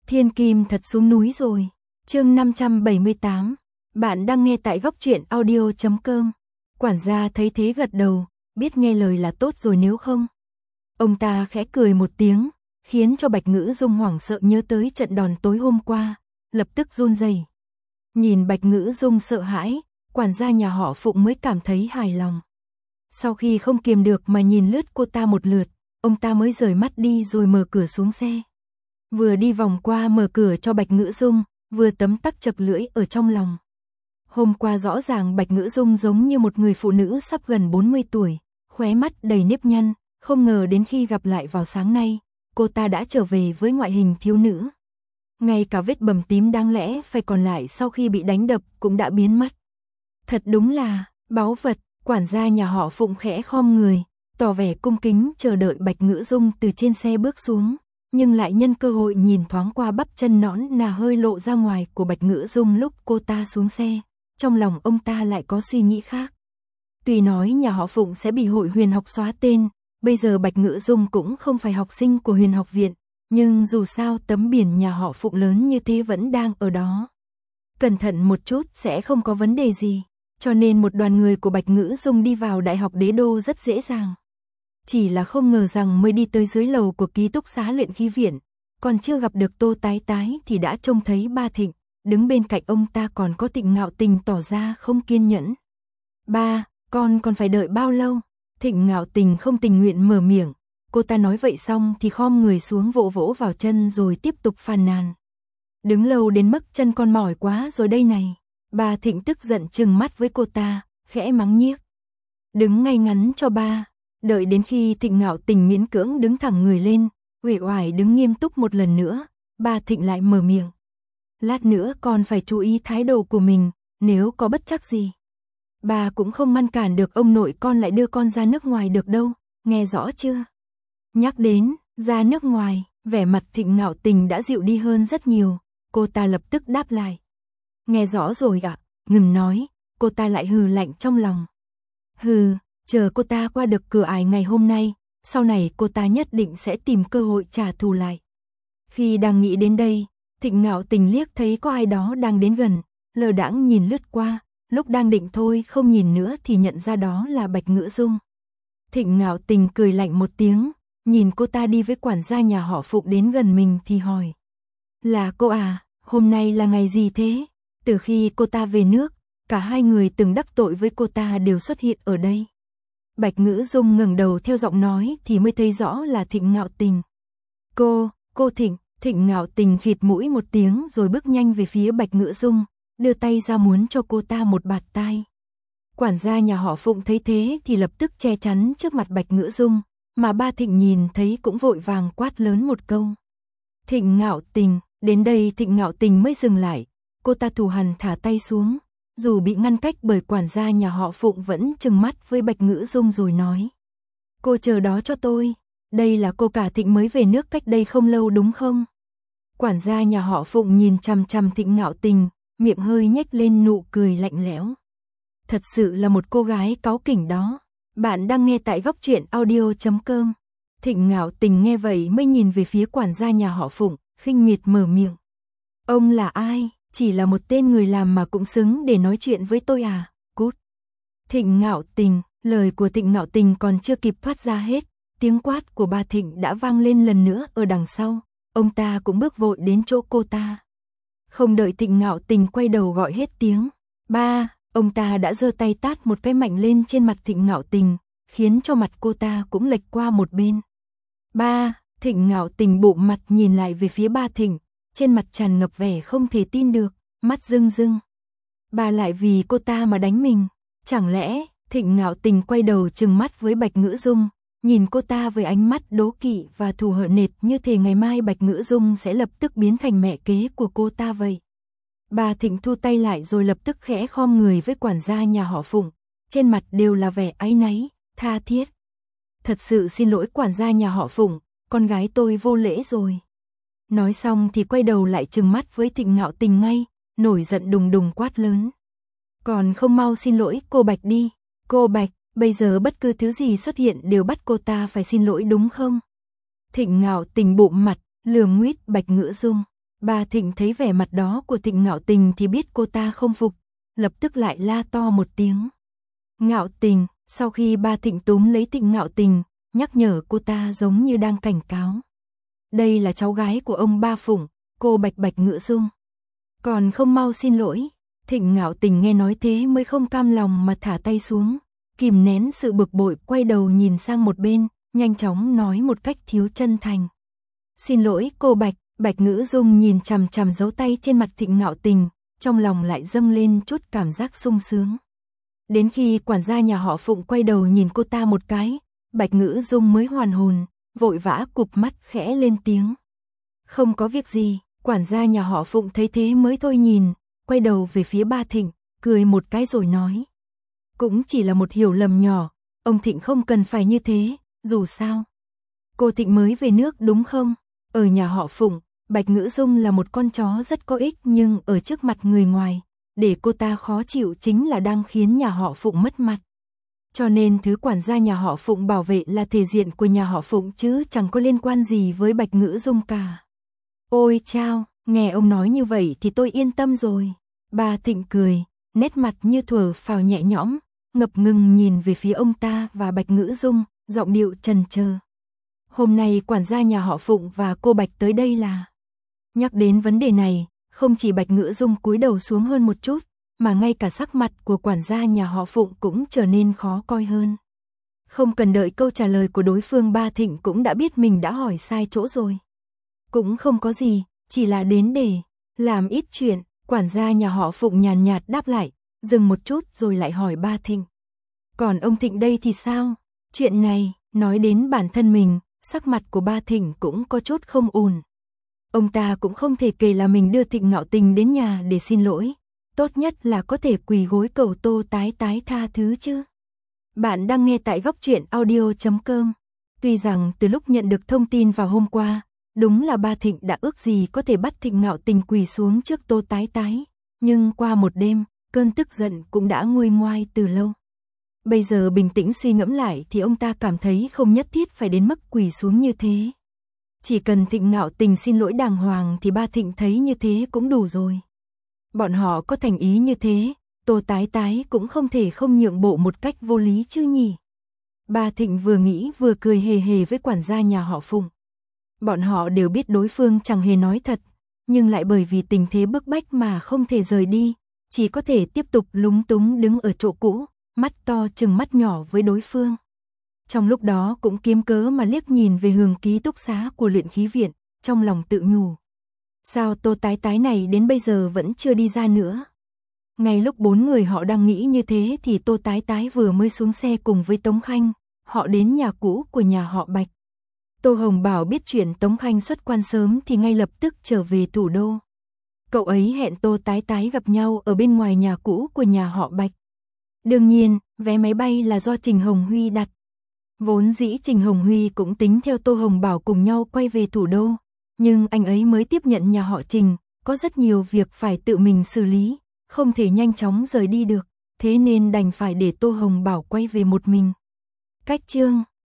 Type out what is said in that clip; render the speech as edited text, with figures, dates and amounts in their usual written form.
Thiên Kim thật xuống núi rồi. Chương 578. Bạn đang nghe tại goctruyện audio.com. Quản gia thấy thế gật đầu, biết nghe lời là tốt rồi nếu không. Ông ta khẽ cười một tiếng, khiến cho Bạch Ngữ Dung hoảng sợ nhớ tới trận đòn tối hôm qua, lập tức run rẩy. Nhìn Bạch Ngữ Dung sợ hãi, quản gia nhà họ Phụng mới cảm thấy hài lòng. Sau khi không kiềm được mà nhìn lướt cô ta một lượt, ông ta mới rời mắt đi rồi mở cửa xuống xe. Vừa đi vòng qua mở cửa cho Bạch Ngữ Dung, vừa tấm tắc chật lưỡi ở trong lòng. Hôm qua rõ ràng Bạch Ngữ Dung giống như một người phụ nữ sắp gần 40 tuổi, khóe mắt đầy nếp nhăn, không ngờ đến khi gặp lại vào sáng nay, cô ta đã trở về với ngoại hình thiếu nữ. Ngay cả vết bầm tím đáng lẽ phải còn lại sau khi bị đánh đập cũng đã biến mất. Thật đúng là báu vật. Quản gia nhà họ Phụng khẽ khom người, tỏ vẻ cung kính chờ đợi Bạch Ngữ Dung từ trên xe bước xuống, nhưng lại nhân cơ hội nhìn thoáng qua bắp chân nõn nà hơi lộ ra ngoài của Bạch Ngữ Dung lúc cô ta xuống xe. Trong lòng ông ta lại có suy nghĩ khác. Tuy nói nhà họ Phụng sẽ bị hội huyền học xóa tên, bây giờ Bạch Ngữ Dung cũng không phải học sinh của huyền học viện, nhưng dù sao tấm biển nhà họ Phụng lớn như thế vẫn đang ở đó. Cẩn thận một chút sẽ không có vấn đề gì. Cho nên một đoàn người của Bạch Ngữ Dung đi vào Đại học Đế Đô rất dễ dàng. Chỉ là không ngờ rằng mới đi tới dưới lầu của ký túc xá luyện khí viện, còn chưa gặp được Tô Tái Tái thì đã trông thấy Ba Thịnh, đứng bên cạnh ông ta còn có Thịnh Ngạo Tình tỏ ra không kiên nhẫn. Ba, con còn phải đợi bao lâu? Thịnh Ngạo Tình không tình nguyện mở miệng, cô ta nói vậy xong thì khom người xuống vỗ vỗ vào chân rồi tiếp tục phàn nàn. Đứng lâu đến mức chân con mỏi quá rồi đây này. Ba Thịnh tức giận trừng mắt với cô ta, khẽ mắng nhiếc. Đứng ngay ngắn cho ba. Đợi đến khi Thịnh Ngạo Tình miễn cưỡng đứng thẳng người lên, uể oải đứng nghiêm túc một lần nữa, Ba Thịnh lại mở miệng. Lát nữa con phải chú ý thái độ của mình, nếu có bất trắc gì. Ba cũng không ngăn cản được ông nội con lại đưa con ra nước ngoài được đâu, nghe rõ chưa? Nhắc đến, ra nước ngoài, vẻ mặt Thịnh Ngạo Tình đã dịu đi hơn rất nhiều, cô ta lập tức đáp lại. Nghe rõ rồi ạ, ngừng nói, cô ta lại hừ lạnh trong lòng. Hừ, chờ cô ta qua được cửa ải ngày hôm nay, sau này cô ta nhất định sẽ tìm cơ hội trả thù lại. Khi đang nghĩ đến đây, Thịnh Ngạo Tình liếc thấy có ai đó đang đến gần, lơ đãng nhìn lướt qua, lúc đang định thôi không nhìn nữa thì nhận ra đó là Bạch Ngữ Dung. Thịnh Ngạo Tình cười lạnh một tiếng, nhìn cô ta đi với quản gia nhà họ Phụng đến gần mình thì hỏi. Là cô à, hôm nay là ngày gì thế? Từ khi cô ta về nước, cả hai người từng đắc tội với cô ta đều xuất hiện ở đây. Bạch Ngữ Dung ngẩng đầu theo giọng nói thì mới thấy rõ là Thịnh Ngạo Tình. Cô Thịnh, Thịnh Ngạo Tình khịt mũi một tiếng rồi bước nhanh về phía Bạch Ngữ Dung, đưa tay ra muốn cho cô ta một bạt tai. Quản gia nhà họ Phụng thấy thế thì lập tức che chắn trước mặt Bạch Ngữ Dung, mà Ba Thịnh nhìn thấy cũng vội vàng quát lớn một câu. Thịnh Ngạo Tình, đến đây Thịnh Ngạo Tình mới dừng lại. Cô ta thù hằn thả tay xuống, dù bị ngăn cách bởi quản gia nhà họ Phụng vẫn trừng mắt với Bạch Ngữ Dung rồi nói. Cô chờ đó cho tôi, đây là cô cả Thịnh mới về nước cách đây không lâu đúng không? Quản gia nhà họ Phụng nhìn chằm chằm Thịnh Ngạo Tình, miệng hơi nhếch lên nụ cười lạnh lẽo. Thật sự là một cô gái cáu kỉnh đó. Bạn đang nghe tại goctruyện audio.com. Thịnh Ngạo Tình nghe vậy mới nhìn về phía quản gia nhà họ Phụng, khinh miệt mở miệng. Ông là ai? Chỉ là một tên người làm mà cũng xứng để nói chuyện với tôi à? Cút. Thịnh Ngạo Tình, lời của Thịnh Ngạo Tình còn chưa kịp thoát ra hết, tiếng quát của Ba Thịnh đã vang lên lần nữa ở đằng sau, ông ta cũng bước vội đến chỗ cô ta. Không đợi Thịnh Ngạo Tình quay đầu gọi hết tiếng, ba, ông ta đã giơ tay tát một cái mạnh lên trên mặt Thịnh Ngạo Tình, khiến cho mặt cô ta cũng lệch qua một bên. Ba, Thịnh Ngạo Tình bụng mặt nhìn lại về phía Ba Thịnh, trên mặt tràn ngập vẻ không thể tin được, mắt rưng rưng. Bà lại vì cô ta mà đánh mình, chẳng lẽ? Thịnh Ngạo Tình quay đầu trừng mắt với Bạch Ngữ Dung, nhìn cô ta với ánh mắt đố kỵ và thù hận nệt như thể ngày mai Bạch Ngữ Dung sẽ lập tức biến thành mẹ kế của cô ta vậy. Bà Thịnh thu tay lại rồi lập tức khẽ khom người với quản gia nhà họ Phụng, trên mặt đều là vẻ áy náy, tha thiết. Thật sự xin lỗi quản gia nhà họ Phụng, con gái tôi vô lễ rồi. Nói xong thì quay đầu lại trừng mắt với Thịnh Ngạo Tình ngay, nổi giận đùng đùng quát lớn. Còn không mau xin lỗi cô Bạch đi. Cô Bạch, bây giờ bất cứ thứ gì xuất hiện đều bắt cô ta phải xin lỗi đúng không? Thịnh Ngạo Tình bụng mặt, lườm nguyết Bạch Ngữ Dung. Bà Thịnh thấy vẻ mặt đó của Thịnh Ngạo Tình thì biết cô ta không phục, lập tức lại la to một tiếng. Ngạo Tình, sau khi bà Thịnh túm lấy Thịnh Ngạo Tình, nhắc nhở cô ta giống như đang cảnh cáo. Đây là cháu gái của ông Ba Phụng, cô Bạch Bạch Ngữ Dung. Còn không mau xin lỗi. Thịnh Ngạo Tình nghe nói thế mới không cam lòng mà thả tay xuống, kìm nén sự bực bội, quay đầu nhìn sang một bên, nhanh chóng nói một cách thiếu chân thành. Xin lỗi cô Bạch. Bạch Ngữ Dung nhìn chằm chằm dấu tay trên mặt Thịnh Ngạo Tình, trong lòng lại dâng lên chút cảm giác sung sướng. Đến khi quản gia nhà họ Phụng quay đầu nhìn cô ta một cái, Bạch Ngữ Dung mới hoàn hồn, vội vã cụp mắt khẽ lên tiếng. Không có việc gì. Quản gia nhà họ Phụng thấy thế mới thôi nhìn, quay đầu về phía ba Thịnh, cười một cái rồi nói. Cũng chỉ là một hiểu lầm nhỏ, ông Thịnh không cần phải như thế, dù sao. Cô Thịnh mới về nước đúng không? Ở nhà họ Phụng, Bạch Ngữ Dung là một con chó rất có ích, nhưng ở trước mặt người ngoài, để cô ta khó chịu chính là đang khiến nhà họ Phụng mất mặt. Cho nên thứ quản gia nhà họ Phụng bảo vệ là thể diện của nhà họ Phụng chứ chẳng có liên quan gì với Bạch Ngữ Dung cả. Ôi chao, nghe ông nói như vậy thì tôi yên tâm rồi. Bà Thịnh cười, nét mặt như thở phào nhẹ nhõm, ngập ngừng nhìn về phía ông ta và Bạch Ngữ Dung, giọng điệu trần chờ. Hôm nay quản gia nhà họ Phụng và cô Bạch tới đây là... Nhắc đến vấn đề này, không chỉ Bạch Ngữ Dung cúi đầu xuống hơn một chút, mà ngay cả sắc mặt của quản gia nhà họ Phụng cũng trở nên khó coi hơn. Không cần đợi câu trả lời của đối phương, ba Thịnh cũng đã biết mình đã hỏi sai chỗ rồi. Cũng không có gì, chỉ là đến để làm ít chuyện. Quản gia nhà họ Phụng nhàn nhạt đáp lại, dừng một chút rồi lại hỏi ba Thịnh. Còn ông Thịnh đây thì sao? Chuyện này, nói đến bản thân mình, sắc mặt của ba Thịnh cũng có chút không ổn. Ông ta cũng không thể kể là mình đưa Thịnh Ngạo Tình đến nhà để xin lỗi. Tốt nhất là có thể quỳ gối cầu Tô Tái Tái tha thứ chứ. Bạn đang nghe tại Góc Truyện Audio.com. Tuy rằng từ lúc nhận được thông tin vào hôm qua, đúng là ba Thịnh đã ước gì có thể bắt Thịnh Ngạo Tình quỳ xuống trước Tô Tái Tái, nhưng qua một đêm, cơn tức giận cũng đã nguôi ngoai từ lâu. Bây giờ bình tĩnh suy ngẫm lại thì ông ta cảm thấy không nhất thiết phải đến mức quỳ xuống như thế. Chỉ cần Thịnh Ngạo Tình xin lỗi đàng hoàng thì ba Thịnh thấy như thế cũng đủ rồi. Bọn họ có thành ý như thế, Tô Tái Tái cũng không thể không nhượng bộ một cách vô lý chứ nhỉ. Ba Thịnh vừa nghĩ vừa cười hề hề với quản gia nhà họ Phụng. Bọn họ đều biết đối phương chẳng hề nói thật, nhưng lại bởi vì tình thế bức bách mà không thể rời đi, chỉ có thể tiếp tục lúng túng đứng ở chỗ cũ, mắt to chừng mắt nhỏ với đối phương. Trong lúc đó cũng kiếm cớ mà liếc nhìn về hướng ký túc xá của luyện khí viện, trong lòng tự nhủ. Sao Tô Tái Tái này đến bây giờ vẫn chưa đi ra nữa? Ngay lúc bốn người họ đang nghĩ như thế thì Tô Tái Tái vừa mới xuống xe cùng với Tống Khanh, họ đến nhà cũ của nhà họ Bạch. Tô Hồng Bảo biết chuyện Tống Khanh xuất quan sớm thì ngay lập tức trở về thủ đô. Cậu ấy hẹn Tô Tái Tái gặp nhau ở bên ngoài nhà cũ của nhà họ Bạch. Đương nhiên, vé máy bay là do Trình Hồng Huy đặt. Vốn dĩ Trình Hồng Huy cũng tính theo Tô Hồng Bảo cùng nhau quay về thủ đô, nhưng anh ấy mới tiếp nhận nhà họ Trình, có rất nhiều việc phải tự mình xử lý, không thể nhanh chóng rời đi được, thế nên đành phải để Tô Hồng Bảo quay về một mình. Cách chương